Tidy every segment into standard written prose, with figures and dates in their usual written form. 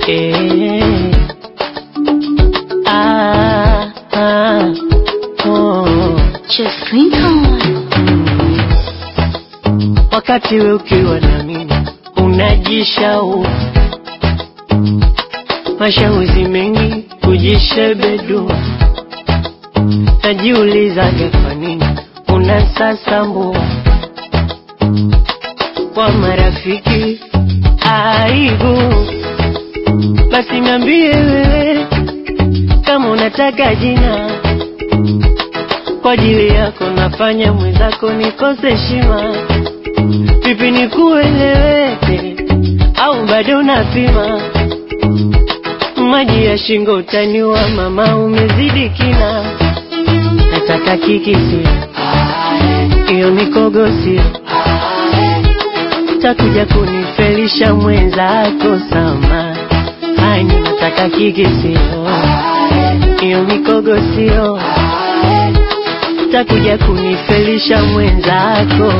Eh. Oh. Just Lincoln. Wakati wewe ukiwa na mimi unajishau, mashauri mengi kujishebedu, najiulizaga kwa nini unasasambu kwa marafiki aibu. Basi niambie wewe kama unataka jina, kwa ajili yako nafanya mwenzako nikose heshima. Vipi nikueleweke au bado unapima? Maji ya shingo utaniwa mama, umezidi kina. Nataka kikisi iyo mikogosi, utakuja kunifelisha mwenzako sama. Hani nataka kikisi iyo mikogosi, utakuja kunifelisha mwenzako.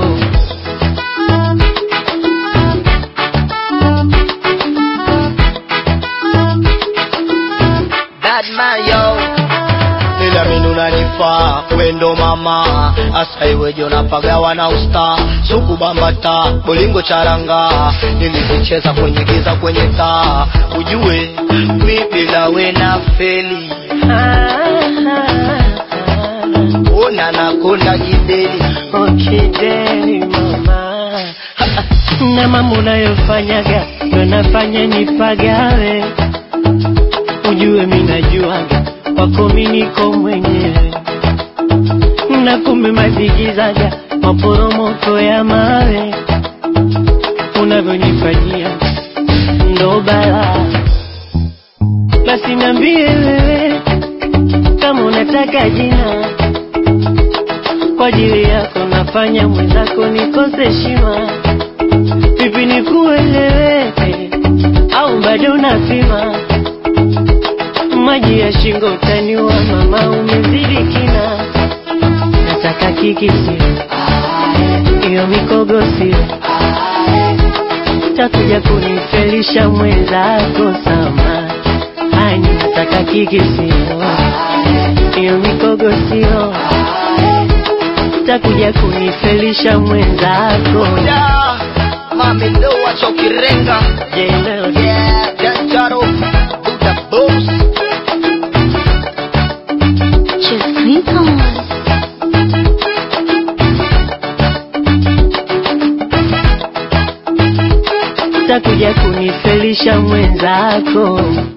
Mimi unanifaa wendo mama, asa iweje unapagawa na usta. Suku bambata, bolingo charanga, nilizicheza kwenye giza kwenye taa. Ujue, mimi bila we na feli. Ona nakonda jideli. Okideli mama. Na mambo unayofanyaga ndo nafanya nipagawe. Ujue mimi najuaga wako mimi niko mwenyewe, na kumbe mazigizaga maporomoko ya mawe. Unavyonifanyia ndo balaa. Basi niambie wewe kama unataka jina, kwa ajili yako nafanya mwenzako nikose heshima. Vipi nikueleweke au bado unapima? Maji ya shingo utaniwa mama, umezidi kina. Nataka kikisi iyo mikogosi, utakuja kunifelisha mwenzako sama. Hani nataka kikisi iyo mikogosi, utakuja kunifelisha mwenzako. Mami ndo wachokirenga. Yeah, Jantaro, Buddha Boss. Just Lincoln. Utakuja kunifelisha mwenzako.